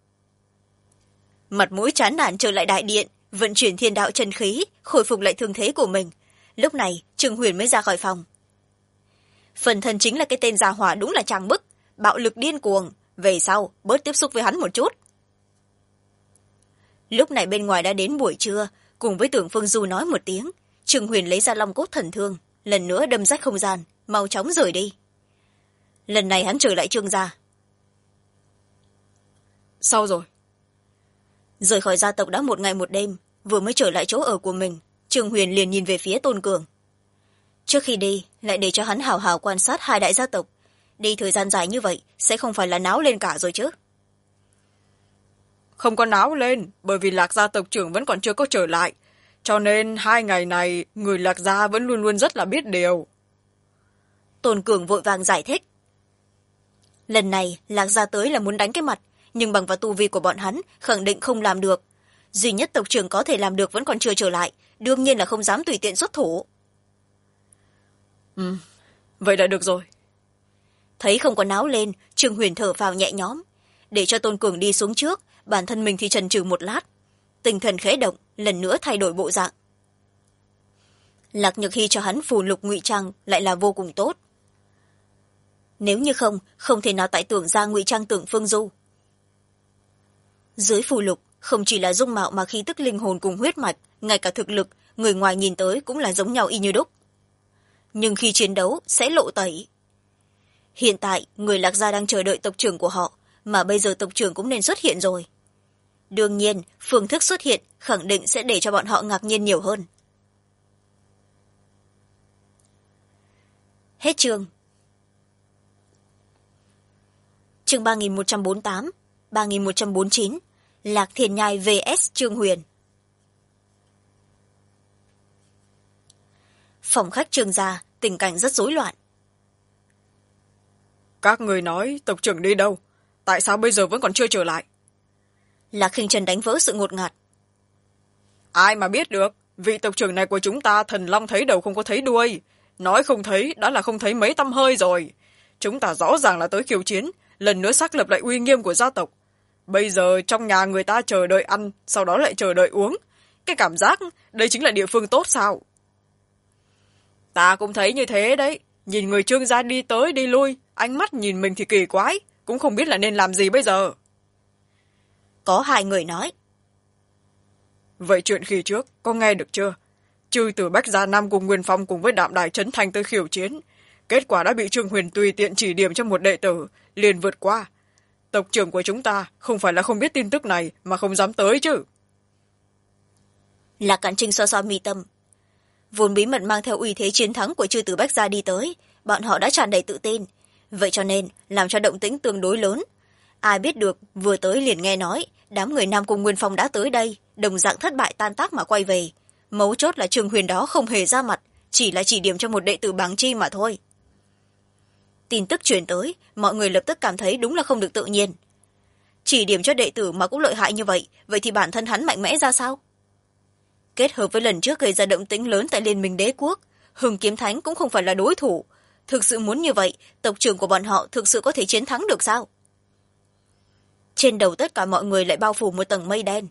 Speaker 1: Mặt mũi chán nản trở lại đại điện, vận chuyển thiên đạo chân khí, khôi phục lại thương thế của mình. Lúc này, Trương Huyền mới ra khỏi phòng. Phân thân chính là cái tên già hỏa đúng là tràng bức, bạo lực điên cuồng, về sau bớt tiếp xúc với hắn một chút. Lúc này bên ngoài đã đến buổi trưa, cùng với Tưởng Phương Du nói một tiếng, Trương Huyền lấy ra long cốt thần thương, lần nữa đâm rách không gian, mau chóng rời đi. Lần này hắn trở lại Trương gia.
Speaker 2: Sao rồi?
Speaker 1: Rời khỏi gia tộc đã một ngày một đêm, vừa mới trở lại chỗ ở của mình, Trương Huyền liền nhìn về phía Tôn Cường. Trước khi đi, lại để cho hắn hào hào quan sát hai đại gia tộc. Đi thời gian dài như vậy, sẽ không phải là náo lên cả rồi chứ?
Speaker 2: Không có náo lên, bởi vì Lạc gia tộc trưởng vẫn còn chưa có trở lại. Cho nên 2 ngày này, người Lạc gia vẫn luôn luôn rất là biết điều.
Speaker 1: Tôn Cường vội vàng giải thích. Lần này, Lạc gia tới là muốn đánh cái mặt, nhưng bằng vào tu vi của bọn hắn, khẳng định không làm được. Duy nhất tộc trưởng có thể làm được vẫn còn chưa trở lại, đương nhiên là không dám tùy tiện xuất thủ.
Speaker 2: Vậy đã được rồi.
Speaker 1: Thấy không có náo lên, Trương Huyền thở phào nhẹ nhõm. Để cho Tôn Cường đi xuống trước, bản thân mình thì chần chừ một lát. Tinh thần khẽ động, lần nữa thay đổi bộ dạng. Lạc Nhược Hy cho hắn phù lục ngụy trang lại là vô cùng tốt. Nếu như không, không thể nào tại tưởng ra ngụy trang Tưởng Phương Du. Dưới phù lục, không chỉ là dung mạo mà khí tức linh hồn cùng huyết mạch, ngay cả thực lực, người ngoài nhìn tới cũng là giống nhau y như đúc. Nhưng khi chiến đấu, sẽ lộ tẩy. Hiện tại, người Lạc gia đang chờ đợi tộc trưởng của họ, mà bây giờ tộc trưởng cũng nên xuất hiện rồi. Đương nhiên, phương thức xuất hiện khẳng định sẽ để cho bọn họ ngạc nhiên nhiều hơn. Hết chương. Chương 3148, 3149, Lạc Thiền Nhai vs Trương Huyền. Phòng khách Trương gia, tình cảnh rất rối loạn.
Speaker 2: Các người nói tộc trưởng đi đâu? Tại sao bây giờ vẫn còn chưa trở lại?
Speaker 1: Lạc Khinh Trần đánh vỡ sự ngột ngạt.
Speaker 2: Ai mà biết được, vị tộc trưởng này của chúng ta thần long thấy đầu không có thấy đuôi. Nói không thấy, đã là không thấy mấy tăm hơi rồi. Chúng ta rõ ràng là tới khiêu chiến, lần nữa xác lập lại uy nghiêm của gia tộc. Bây giờ trong nhà người ta chờ đợi ăn, sau đó lại chờ đợi uống. Cái cảm giác đây chính là địa phương tốt sao? Ta cũng thấy như thế đấy. Nhìn người Trương gia đi tới đi lui, ánh mắt nhìn mình thì kỳ quái, cũng không biết là nên làm gì bây giờ.
Speaker 1: Có 2 người nói.
Speaker 2: Vậy chuyện khi trước, có nghe được chưa? Chư Tử Bách Gia Nam cùng Nguyên Phong cùng với Đạm Đài Trấn Thành tới khiêu chiến. Kết quả đã bị Trương Huyền tùy tiện chỉ điểm cho một đệ tử, liền vượt qua. Tộc trưởng của chúng ta không phải là không biết tin tức này mà không dám tới chứ.
Speaker 1: Lạc Cản Trinh xoa xoa mi tâm. Vốn bí mật mang theo uy thế chiến thắng của Chư Tử Bách Gia đi tới, bọn họ đã tràn đầy tự tin. Vậy cho nên, làm cho động tĩnh tương đối lớn. Ai biết được, vừa tới liền nghe nói, đám người Nam Cung Nguyên Phong đã tới đây, đồng dạng thất bại tan tác mà quay về. Mấu chốt là Trương Huyền đó không hề ra mặt, chỉ là chỉ điểm cho một đệ tử Bàng Chi mà thôi. Tin tức truyền tới, mọi người lập tức cảm thấy đúng là không được tự nhiên. chỉ điểm cho đệ tử mà cũng lợi hại như vậy, vậy thì bản thân hắn mạnh mẽ ra sao? Kết hợp với lần trước gây ra động tĩnh lớn tại Liên minh Đế quốc, Hưng Kiếm Thánh cũng không phải là đối thủ. Thực sự muốn như vậy, tộc trưởng của bọn họ thực sự có thể chiến thắng được sao? Trên đầu tất cả mọi người lại bao phủ một tầng mây đen.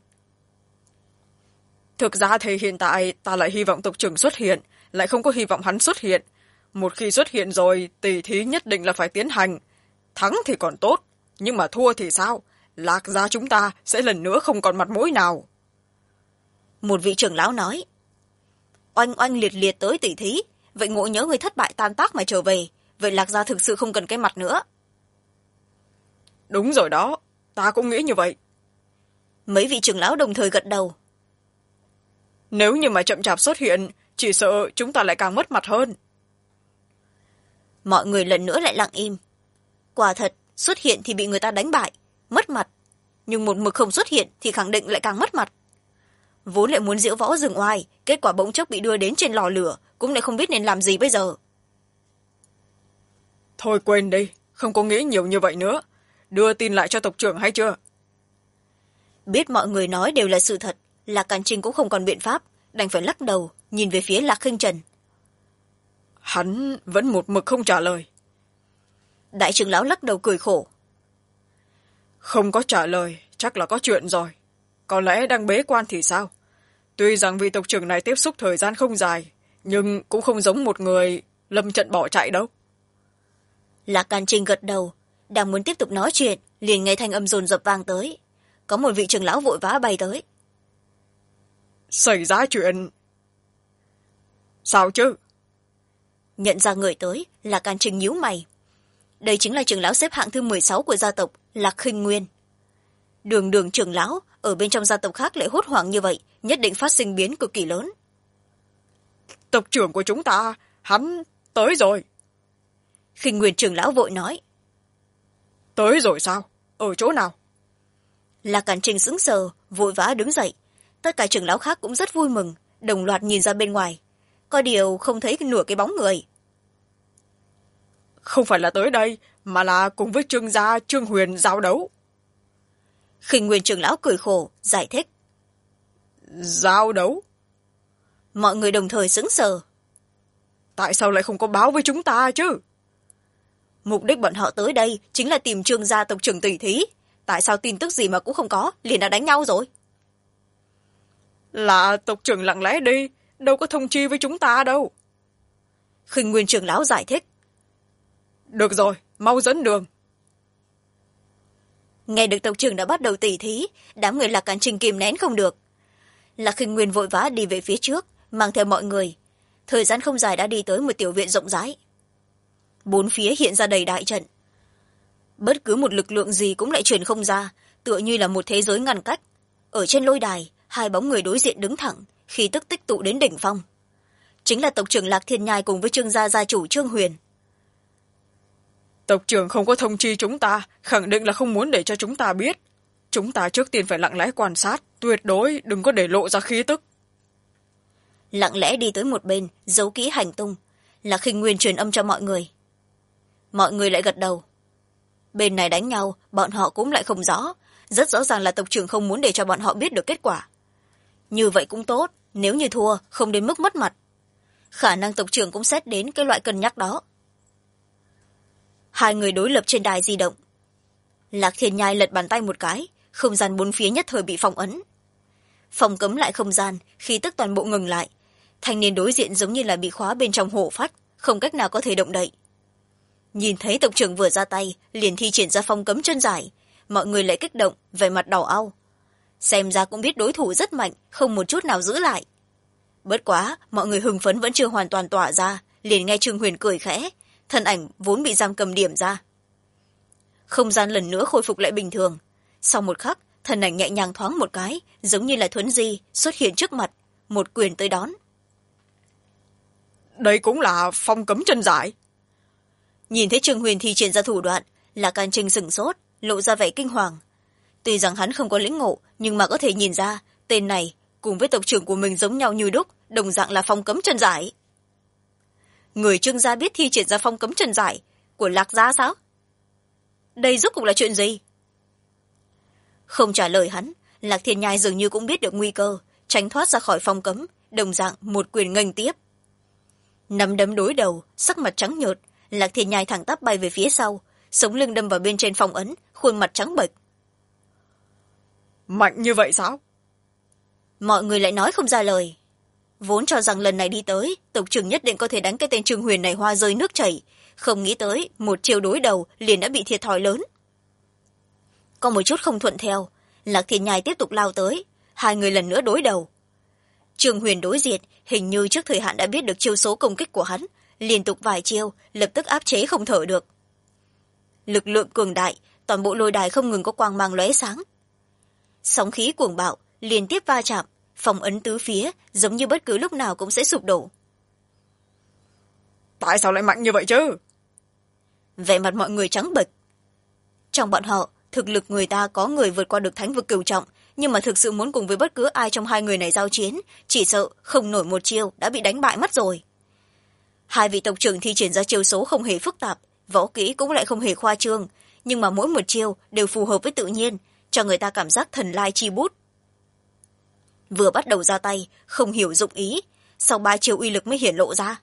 Speaker 2: Thực ra thì hiện tại ta lại hy vọng tộc trưởng xuất hiện, lại không có hy vọng hắn xuất hiện. Một khi xuất hiện rồi, tỷ thí nhất định là phải tiến hành. Thắng thì còn tốt, nhưng mà thua thì sao? Lạc gia chúng ta sẽ lần nữa không còn mặt mũi nào.
Speaker 1: Một vị trưởng lão nói. Oanh oanh liệt liệt tới tỷ thí, vậy ngộ nhớ người thất bại tan tác mà trở về, vậy Lạc gia thực sự không cần cái mặt nữa.
Speaker 2: Đúng rồi đó, ta cũng nghĩ như vậy.
Speaker 1: Mấy vị trưởng lão đồng thời gật đầu.
Speaker 2: Nếu như mà chậm chạp xuất hiện, chỉ sợ chúng ta lại càng mất mặt hơn.
Speaker 1: Mọi người lần nữa lại lặng im. Quả thật, xuất hiện thì bị người ta đánh bại, mất mặt. Nhưng một mực không xuất hiện thì khẳng định lại càng mất mặt. Vốn lại muốn diễu võ rừng oai, kết quả bỗng chốc bị đưa đến trên lò lửa, cũng lại không biết nên làm gì bây giờ.
Speaker 2: Thôi quên đi, không có nghĩ nhiều như vậy nữa. Đưa tin lại cho tộc trưởng hay chưa?
Speaker 1: Biết mọi người nói đều là sự thật, Lạc Càn Trinh cũng không còn biện pháp, đành phải lắc đầu, nhìn về phía Lạc Khinh Trần.
Speaker 2: Hắn vẫn một mực không trả lời.
Speaker 1: Đại trưởng lão lắc đầu cười khổ.
Speaker 2: Không có trả lời, chắc là có chuyện rồi. Có lẽ đang bế quan thì sao? Tuy rằng vị tộc trưởng này tiếp xúc thời gian không dài, nhưng cũng không giống một người lâm trận bỏ chạy đâu.
Speaker 1: Lạc Càn Trinh gật đầu, đang muốn tiếp tục nói chuyện, liền nghe thanh âm dồn dập vang tới. Có một vị trưởng lão vội vã bay tới.
Speaker 2: Xảy ra chuyện... Sao chứ?
Speaker 1: Nhận ra người tới, Lạc Càn Trinh nhíu mày. Đây chính là trưởng lão xếp hạng thứ 16 của gia tộc, Lạc Khinh Nguyên. Đường đường trưởng lão, ở bên trong gia tộc khác lại hốt hoảng như vậy, nhất định phát sinh biến cực kỳ lớn.
Speaker 2: Tộc trưởng của chúng ta, hắn tới rồi.
Speaker 1: Khinh Nguyên trưởng lão vội nói.
Speaker 2: Tới rồi sao? Ở chỗ nào?
Speaker 1: Lạc Càn Trinh sững sờ, vội vã đứng dậy. Tất cả trưởng lão khác cũng rất vui mừng, đồng loạt nhìn ra bên ngoài. Có điều không thấy nửa cái bóng người.
Speaker 2: Không phải là tới đây, mà là cùng với Trương gia Trương Huyền giao đấu.
Speaker 1: Khinh Nguyên trưởng lão cười khổ, giải thích.
Speaker 2: Giao đấu?
Speaker 1: Mọi người đồng thời sững sờ.
Speaker 2: Tại sao lại không có báo với chúng ta chứ?
Speaker 1: Mục đích bọn họ tới đây chính là tìm Trương gia tộc trưởng tỷ thí. Tại sao tin tức gì mà cũng không có, liền đã đánh nhau rồi?
Speaker 2: Là tộc trưởng lặng lẽ đi, đâu có thông chi với chúng ta đâu.
Speaker 1: Khinh Nguyên trưởng lão giải thích.
Speaker 2: Được rồi, mau dẫn đường.
Speaker 1: Nghe được tộc trưởng đã bắt đầu tỉ thí, đám người Lạc Càn Trinh kìm nén không được. Lạc Khinh Nguyên vội vã đi về phía trước, mang theo mọi người. Thời gian không dài đã đi tới một tiểu viện rộng rãi. Bốn phía hiện ra đầy đại trận. Bất cứ một lực lượng gì cũng lại truyền không ra, tựa như là một thế giới ngăn cách. Ở trên lôi đài, hai bóng người đối diện đứng thẳng, khí tức tích tụ đến đỉnh phong. Chính là tộc trưởng Lạc Thiên Nhai cùng với Trương gia gia chủ Trương Huyền.
Speaker 2: Tộc trưởng không có thông chi chúng ta, khẳng định là không muốn để cho chúng ta biết. Chúng ta trước tiên phải lặng lẽ quan sát, tuyệt đối đừng có để lộ ra khí tức.
Speaker 1: Lặng lẽ đi tới một bên, giấu kỹ hành tung, là Khinh Nguyên truyền âm cho mọi người. Mọi người lại gật đầu. Bên này đánh nhau, bọn họ cũng lại không rõ. Rất rõ ràng là tộc trưởng không muốn để cho bọn họ biết được kết quả. Như vậy cũng tốt, nếu như thua, không đến mức mất mặt. Khả năng tộc trưởng cũng xét đến cái loại cân nhắc đó. Hai người đối lập trên đài di động. Lạc Thiên Nhai lật bàn tay một cái, không gian bốn phía nhất thời bị phong ấn. Phong cấm lại không gian, khí tức toàn bộ ngừng lại. Thanh niên đối diện giống như là bị khóa bên trong hổ phách, không cách nào có thể động đậy. Nhìn thấy tộc trưởng vừa ra tay, liền thi triển ra phong cấm chân giải, mọi người lại kích động, vẻ mặt đỏ au. Xem ra cũng biết đối thủ rất mạnh, không một chút nào giữ lại. Bất quá, mọi người hưng phấn vẫn chưa hoàn toàn tỏa ra, liền nghe Trương Huyền cười khẽ, thân ảnh vốn bị giam cầm điểm ra. Không gian lần nữa khôi phục lại bình thường. Sau một khắc, thân ảnh nhẹ nhàng thoáng một cái, giống như là thuấn di, xuất hiện trước mặt, một quyền tới đón.
Speaker 2: Đây cũng là phong cấm chân giải.
Speaker 1: Nhìn thấy Trương Huyền thi triển ra thủ đoạn, Lạc Càn Trinh sửng sốt, lộ ra vẻ kinh hoàng. Tuy rằng hắn không có lĩnh ngộ, nhưng mà có thể nhìn ra, tên này cùng với tộc trưởng của mình giống nhau như đúc, đồng dạng là phong cấm chân giải. Người Trương gia biết thi triển ra phong cấm chân giải của Lạc gia sao? Đây rốt cuộc là chuyện gì? Không trả lời hắn, Lạc Thiên Nhai dường như cũng biết được nguy cơ, tránh thoát ra khỏi phòng cấm, đồng dạng một quyền nghênh tiếp. Nắm đấm đối đầu, sắc mặt trắng nhợt, Lạc Thiên Nhai thẳng tắp bay về phía sau, sống lưng đâm vào bên trên phong ấn, khuôn mặt trắng bệch.
Speaker 2: Mạnh như vậy sao?
Speaker 1: Mọi người lại nói không ra lời. Vốn cho rằng lần này đi tới, tộc trưởng nhất định có thể đánh cái tên Trương Huyền này hoa rơi nước chảy, không nghĩ tới một chiêu đối đầu liền đã bị thiệt thòi lớn. Có một chút không thuận theo, Lạc Thiên Nhai tiếp tục lao tới, hai người lần nữa đối đầu. Trương Huyền đối diện, hình như trước thời hạn đã biết được chiêu số công kích của hắn, liên tục vài chiêu, lập tức áp chế không thở được. Lực lượng cường đại, toàn bộ lôi đài không ngừng có quang mang lóe sáng. Sóng khí cuồng bạo, liên tiếp va chạm, phong ấn tứ phía, giống như bất cứ lúc nào cũng sẽ sụp đổ.
Speaker 2: Tại sao lại mạnh như vậy chứ?
Speaker 1: Vẻ mặt mọi người trắng bệch. Trong bọn họ, thực lực người ta có người vượt qua được thánh vực cửu trọng, nhưng mà thực sự muốn cùng với bất cứ ai trong hai người này giao chiến, chỉ sợ không nổi một chiêu đã bị đánh bại mất rồi. Hai vị tộc trưởng thi triển ra chiêu số không hề phức tạp, võ kỹ cũng lại không hề khoa trương, nhưng mà mỗi một chiêu đều phù hợp với tự nhiên, cho người ta cảm giác thần lai chi bút. Vừa bắt đầu ra tay, không hiểu dụng ý, sau 3 chiêu uy lực mới hiển lộ ra.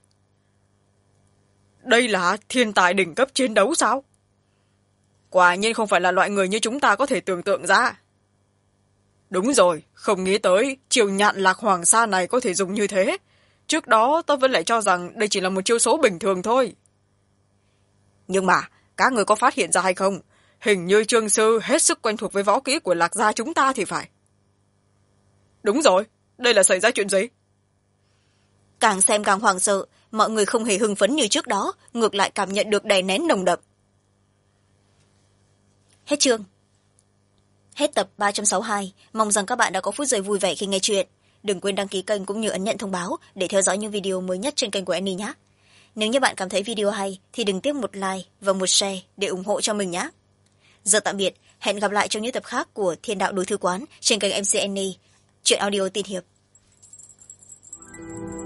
Speaker 2: Đây là thiên tài đỉnh cấp chiến đấu sao? Quả nhiên không phải là loại người như chúng ta có thể tưởng tượng ra. Đúng rồi, không nghĩ tới chiêu nhạn lạc hoàng sa này có thể dùng như thế. Trước đó tôi vẫn lại cho rằng đây chỉ là một chiêu số bình thường thôi. Nhưng mà, các người có phát hiện ra hay không? Hình như Trương sư hết sức quen thuộc với võ kỹ của Lạc gia chúng ta thì phải. Đúng rồi, đây là xảy ra chuyện gì?
Speaker 1: Càng xem càng hoảng sợ, mọi người không hề hưng phấn như trước đó, ngược lại cảm nhận được đè nén nồng đậm. Hết chương. Hết tập 362, mong rằng các bạn đã có phút giây vui vẻ khi nghe chuyện. Đừng quên đăng ký kênh cũng như ấn nhận thông báo để theo dõi những video mới nhất trên kênh của Annie nhé. Nếu như bạn cảm thấy video hay thì đừng tiếc một like và một share để ủng hộ cho mình nhé. Giờ tạm biệt, hẹn gặp lại trong những tập khác của Thiên đạo đối thư quán trên kênh MC Annie, chuyện audio tiên hiệp.